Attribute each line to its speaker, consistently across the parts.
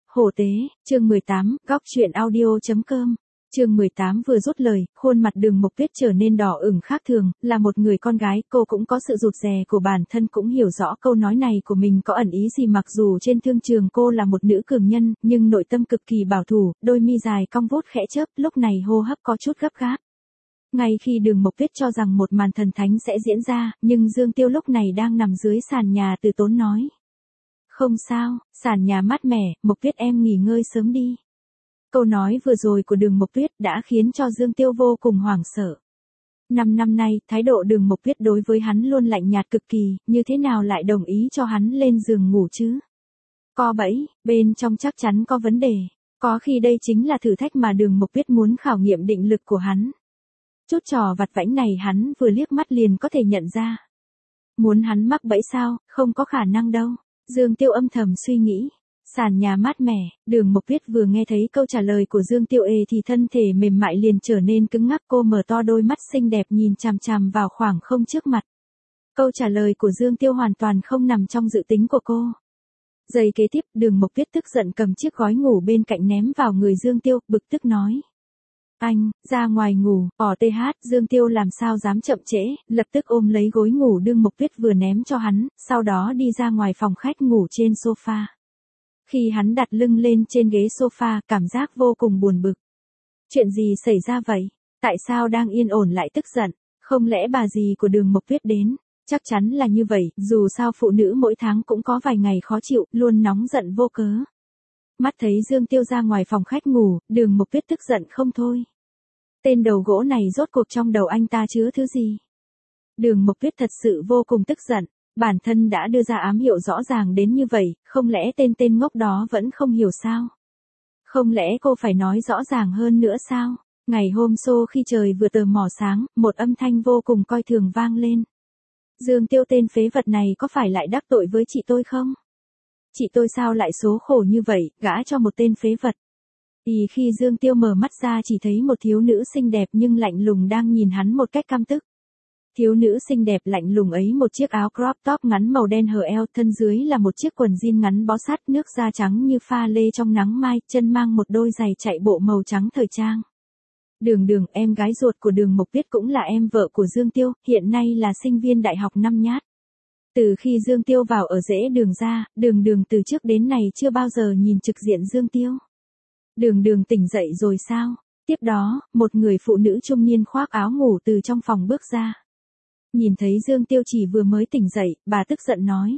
Speaker 1: Hổ tế, chương 18, góc chuyện audio.com. Chương 18 vừa dứt lời, khuôn mặt Đường Mộc Tuyết trở nên đỏ ửng khác thường, là một người con gái, cô cũng có sự rụt rè của bản thân, cũng hiểu rõ câu nói này của mình có ẩn ý gì. Mặc dù trên thương trường cô là một nữ cường nhân, nhưng nội tâm cực kỳ bảo thủ, đôi mi dài cong vuốt khẽ chớp, lúc này hô hấp có chút gấp gáp. Ngay khi Đường Mộc Tuyết cho rằng một màn thần thánh sẽ diễn ra, nhưng Dương Tiêu lúc này đang nằm dưới sàn nhà từ tốn nói. Không sao, sàn nhà mát mẻ, Mộc Tuyết em nghỉ ngơi sớm đi. Câu nói vừa rồi của Đường Mộc Tuyết đã khiến cho Dương Tiêu vô cùng hoảng sợ. 5 năm nay, thái độ Đường Mộc Tuyết đối với hắn luôn lạnh nhạt cực kỳ, như thế nào lại đồng ý cho hắn lên giường ngủ chứ? Co bẫy, bên trong chắc chắn có vấn đề. Có khi đây chính là thử thách mà Đường Mộc Tuyết muốn khảo nghiệm định lực của hắn. Chút trò vặt vãnh này hắn vừa liếc mắt liền có thể nhận ra. Muốn hắn mắc bẫy sao, không có khả năng đâu. Dương Tiêu âm thầm suy nghĩ. Sàn nhà mát mẻ, Đường Mộc Tuyết vừa nghe thấy câu trả lời của Dương Tiêu thì thân thể mềm mại liền trở nên cứng ngắc, cô mở to đôi mắt xinh đẹp nhìn chằm chằm vào khoảng không trước mặt. Câu trả lời của Dương Tiêu hoàn toàn không nằm trong dự tính của cô. Giây kế tiếp, Đường Mộc Tuyết tức giận cầm chiếc gói ngủ bên cạnh ném vào người Dương Tiêu, bực tức nói. Anh, ra ngoài ngủ, Dương Tiêu làm sao dám chậm trễ, lập tức ôm lấy gối ngủ Đường Mộc Tuyết vừa ném cho hắn, sau đó đi ra ngoài phòng khách ngủ trên sofa. Khi hắn đặt lưng lên trên ghế sofa, cảm giác vô cùng buồn bực. Chuyện gì xảy ra vậy? Tại sao đang yên ổn lại tức giận? Không lẽ bà dì của Đường Mộc Tuyết đến? Chắc chắn là như vậy, dù sao phụ nữ mỗi tháng cũng có vài ngày khó chịu, luôn nóng giận vô cớ. Mắt thấy Dương Tiêu ra ngoài phòng khách ngủ, Đường Mộc Tuyết tức giận không thôi. Tên đầu gỗ này rốt cuộc trong đầu anh ta chứa thứ gì? Đường Mộc Tuyết thật sự vô cùng tức giận. Bản thân đã đưa ra ám hiệu rõ ràng đến như vậy, không lẽ tên ngốc đó vẫn không hiểu sao? Không lẽ cô phải nói rõ ràng hơn nữa sao? Ngày hôm sau khi trời vừa tờ mò sáng, một âm thanh vô cùng coi thường vang lên. Dương Tiêu, tên phế vật này có phải lại đắc tội với chị tôi không? Chị tôi sao lại số khổ như vậy, gả cho một tên phế vật? Khi Dương Tiêu mở mắt ra chỉ thấy một thiếu nữ xinh đẹp nhưng lạnh lùng đang nhìn hắn một cách căm tức. Thiếu nữ xinh đẹp lạnh lùng ấy một chiếc áo crop top ngắn màu đen hở eo, thân dưới là một chiếc quần jean ngắn bó sát, nước da trắng như pha lê trong nắng mai, chân mang một đôi giày chạy bộ màu trắng thời trang. Đường, em gái ruột của Đường Mộc Tuyết cũng là em vợ của Dương Tiêu, hiện nay là sinh viên đại học năm nhát. Từ khi Dương Tiêu vào ở rễ Đường ra, Đường từ trước đến nay chưa bao giờ nhìn trực diện Dương Tiêu. Đường tỉnh dậy rồi sao? Tiếp đó, một người phụ nữ trung niên khoác áo ngủ từ trong phòng bước ra. Nhìn thấy Dương Tiêu chỉ vừa mới tỉnh dậy, bà tức giận nói.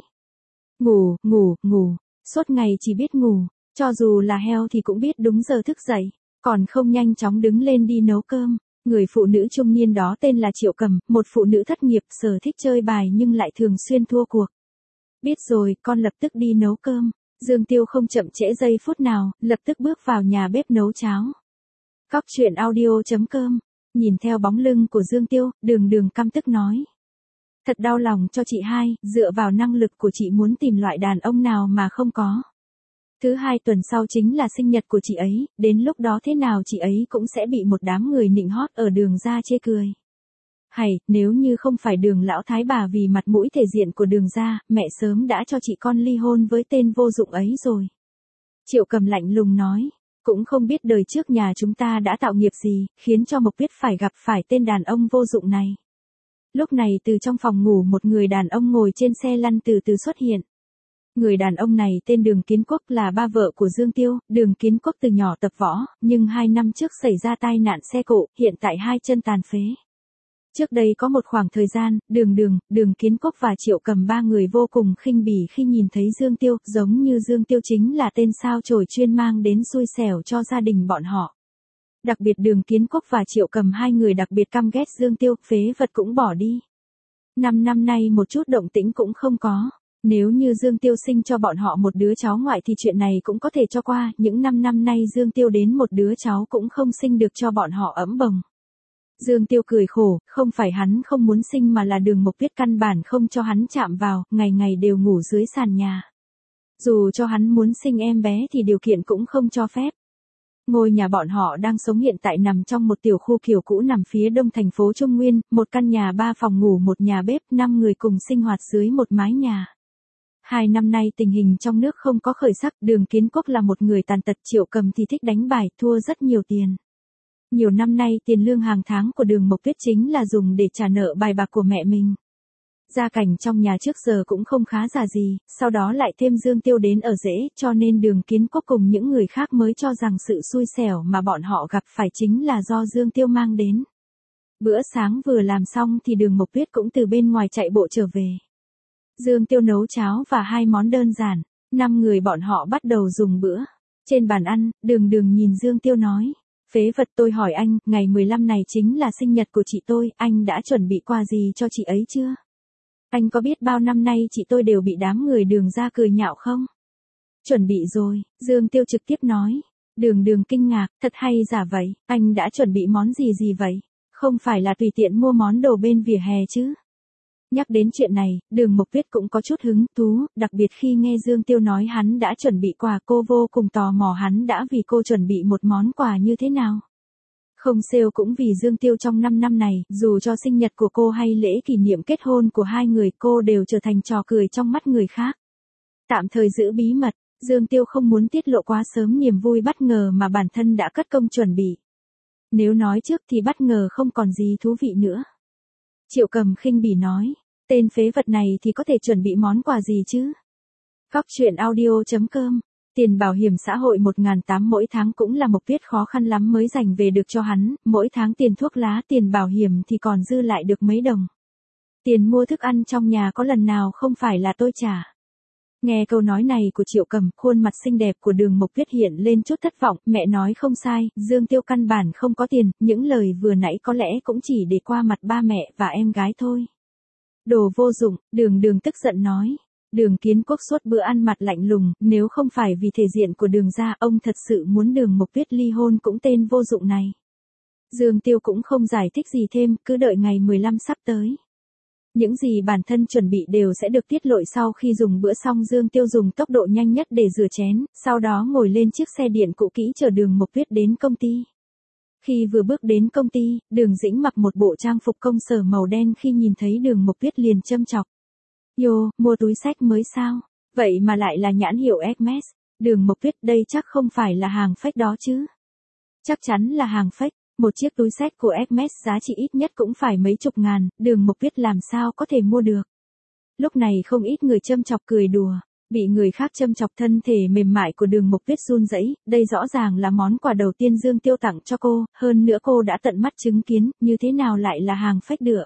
Speaker 1: Ngủ, suốt ngày chỉ biết ngủ, cho dù là heo thì cũng biết đúng giờ thức dậy, còn không nhanh chóng đứng lên đi nấu cơm. Người phụ nữ trung niên đó tên là Triệu Cầm, một phụ nữ thất nghiệp, sở thích chơi bài nhưng lại thường xuyên thua cuộc. Biết rồi, con lập tức đi nấu cơm. Dương Tiêu không chậm trễ giây phút nào, lập tức bước vào nhà bếp nấu cháo. Góc chuyện audio.com. Nhìn theo bóng lưng của Dương Tiêu, Đường căm tức nói. Thật đau lòng cho chị hai, dựa vào năng lực của chị muốn tìm loại đàn ông nào mà không có. Thứ hai tuần sau chính là sinh nhật của chị ấy, đến lúc đó thế nào chị ấy cũng sẽ bị một đám người nịnh hót ở Đường ra chê cười. Hay, nếu như không phải Đường lão thái bà vì mặt mũi thể diện của Đường ra, mẹ sớm đã cho chị con ly hôn với tên vô dụng ấy rồi. Triệu Cầm lạnh lùng nói. Cũng không biết đời trước nhà chúng ta đã tạo nghiệp gì, khiến cho Mộc Tuyết phải gặp phải tên đàn ông vô dụng này. Lúc này từ trong phòng ngủ một người đàn ông ngồi trên xe lăn từ từ xuất hiện. Người đàn ông này tên Đường Kiến Quốc, là ba vợ của Dương Tiêu. Đường Kiến Quốc từ nhỏ tập võ, nhưng 2 năm trước xảy ra tai nạn xe cộ, hiện tại 2 chân tàn phế. Trước đây có một khoảng thời gian, Đường Kiến Quốc và Triệu Cầm ba người vô cùng khinh bỉ khi nhìn thấy Dương Tiêu, giống như Dương Tiêu chính là tên sao chổi chuyên mang đến xui xẻo cho gia đình bọn họ. Đặc biệt Đường Kiến Quốc và Triệu Cầm hai người đặc biệt căm ghét Dương Tiêu, phế vật cũng bỏ đi. 5 năm nay một chút động tĩnh cũng không có. Nếu như Dương Tiêu sinh cho bọn họ một đứa cháu ngoại thì chuyện này cũng có thể cho qua, những 5 năm nay Dương Tiêu đến một đứa cháu cũng không sinh được cho bọn họ ấm bồng. Dương Tiêu cười khổ, không phải hắn không muốn sinh mà là Đường Mộc Tuyết căn bản không cho hắn chạm vào, ngày ngày đều ngủ dưới sàn nhà. Dù cho hắn muốn sinh em bé thì điều kiện cũng không cho phép. Ngôi nhà bọn họ đang sống hiện tại nằm trong một tiểu khu kiểu cũ nằm phía đông thành phố Trung Nguyên, một căn nhà 3 phòng ngủ, một nhà bếp, 5 người cùng sinh hoạt dưới một mái nhà. 2 năm nay tình hình trong nước không có khởi sắc, Đường Kiến Quốc là một người tàn tật, Triệu Cầm thì thích đánh bài, thua rất nhiều tiền. Nhiều năm nay tiền lương hàng tháng của Đường Mộc Tuyết chính là dùng để trả nợ bài bạc của mẹ mình. Gia cảnh trong nhà trước giờ cũng không khá giả gì, sau đó lại thêm Dương Tiêu đến ở rễ, cho nên Đường Kiến Quốc cùng những người khác mới cho rằng sự xui xẻo mà bọn họ gặp phải chính là do Dương Tiêu mang đến. Bữa sáng vừa làm xong thì Đường Mộc Tuyết cũng từ bên ngoài chạy bộ trở về. Dương Tiêu nấu cháo và 2 món đơn giản, 5 người bọn họ bắt đầu dùng bữa. Trên bàn ăn, Đường Đường nhìn Dương Tiêu nói, phế vật, tôi hỏi anh, ngày 15 này chính là sinh nhật của chị tôi, anh đã chuẩn bị quà gì cho chị ấy chưa? Anh có biết bao năm nay chị tôi đều bị đám người Đường ra cười nhạo không? Chuẩn bị rồi, Dương Tiêu trực tiếp nói. Đường Đường kinh ngạc, thật hay giả vậy, anh đã chuẩn bị món gì vậy? Không phải là tùy tiện mua món đồ bên vỉa hè chứ? Nhắc đến chuyện này, Đường Mộc Tuyết cũng có chút hứng thú, đặc biệt khi nghe Dương Tiêu nói hắn đã chuẩn bị quà, cô vô cùng tò mò hắn đã vì cô chuẩn bị một món quà như thế nào. Không sale cũng vì Dương Tiêu trong 5 năm này, dù cho sinh nhật của cô hay lễ kỷ niệm kết hôn của hai người, cô đều trở thành trò cười trong mắt người khác. Tạm thời giữ bí mật, Dương Tiêu không muốn tiết lộ quá sớm niềm vui bất ngờ mà bản thân đã cất công chuẩn bị. Nếu nói trước thì bất ngờ không còn gì thú vị nữa. Triệu Cầm khinh bỉ nói, tên phế vật này thì có thể chuẩn bị món quà gì chứ? Góc truyện audio.com. Tiền bảo hiểm xã hội 1.800 mỗi tháng cũng là Mộc Tuyết khó khăn lắm mới dành về được cho hắn, mỗi tháng tiền thuốc lá, tiền bảo hiểm thì còn dư lại được mấy đồng. Tiền mua thức ăn trong nhà có lần nào không phải là tôi trả. Nghe câu nói này của Triệu Cầm, khuôn mặt xinh đẹp của Đường Mộc Tuyết hiện lên chút thất vọng, mẹ nói không sai, Dương Tiêu căn bản không có tiền, những lời vừa nãy có lẽ cũng chỉ để qua mặt ba mẹ và em gái thôi. Đồ vô dụng, Đường Đường tức giận nói. Đường Kiến Quốc suốt bữa ăn mặt lạnh lùng, nếu không phải vì thể diện của Đường gia, ông thật sự muốn Đường Mộc Tuyết ly hôn cũng tên vô dụng này. Dương Tiêu cũng không giải thích gì thêm, cứ đợi ngày 15 sắp tới. Những gì bản thân chuẩn bị đều sẽ được tiết lộ sau khi dùng bữa xong. Dương Tiêu dùng tốc độ nhanh nhất để rửa chén, sau đó ngồi lên chiếc xe điện cũ kỹ chờ Đường Mộc Tuyết đến công ty. Khi vừa bước đến công ty, Đường Dĩnh mặc một bộ trang phục công sở màu đen, khi nhìn thấy Đường Mộc Tuyết liền châm chọc. Yo, mua túi xách mới sao? Vậy mà lại là nhãn hiệu Hermes. Đường Mộc Tuyết, đây chắc không phải là hàng fake đó chứ? Chắc chắn là hàng fake. Một chiếc túi xách của Hermes giá trị ít nhất cũng phải mấy chục ngàn, Đường Mộc Tuyết làm sao có thể mua được. Lúc này không ít người châm chọc cười đùa, bị người khác châm chọc. Thân thể mềm mại của Đường Mộc Tuyết run rẩy, đây rõ ràng là món quà đầu tiên Dương Tiêu tặng cho cô, hơn nữa cô đã tận mắt chứng kiến, như thế nào lại là hàng fake được.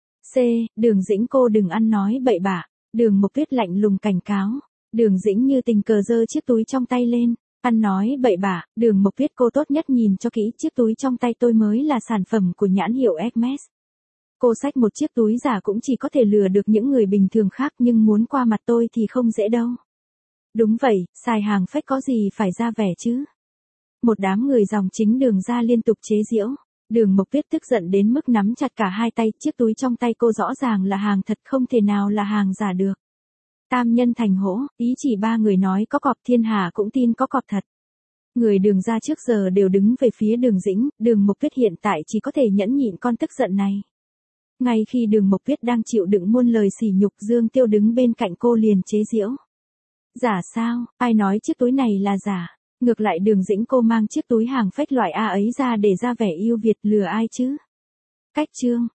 Speaker 1: Đường Dĩnh, cô đừng ăn nói bậy bạ. Đường Mộc Tuyết lạnh lùng cảnh cáo. Đường Dĩnh như tình cờ giơ chiếc túi trong tay lên. Ăn nói bậy bạ, Đường Mộc Tuyết, cô tốt nhất nhìn cho kỹ, chiếc túi trong tay tôi mới là sản phẩm của nhãn hiệu Hermes. Cô xách một chiếc túi giả cũng chỉ có thể lừa được những người bình thường khác, nhưng muốn qua mặt tôi thì không dễ đâu. Đúng vậy, xài hàng fake có gì phải ra vẻ chứ. Một đám người dòng chính Đường ra liên tục chế giễu. Đường Mộc Tuyết tức giận đến mức nắm chặt cả hai tay, chiếc túi trong tay cô rõ ràng là hàng thật, không thể nào là hàng giả được. Tam nhân thành hổ, ý chỉ ba người nói có cọp, thiên hạ cũng tin có cọp thật. Người Đường ra trước giờ đều đứng về phía Đường Dĩnh, Đường Mộc Tuyết hiện tại chỉ có thể nhẫn nhịn con tức giận này. Ngay khi Đường Mộc Tuyết đang chịu đựng muôn lời sỉ nhục, Dương Tiêu đứng bên cạnh cô liền chế giễu. Giả sao, ai nói chiếc túi này là giả? Ngược lại Đường Dĩnh, cô mang chiếc túi hàng fake loại A ấy ra để ra vẻ yêu Việt, lừa ai chứ? Cách chương.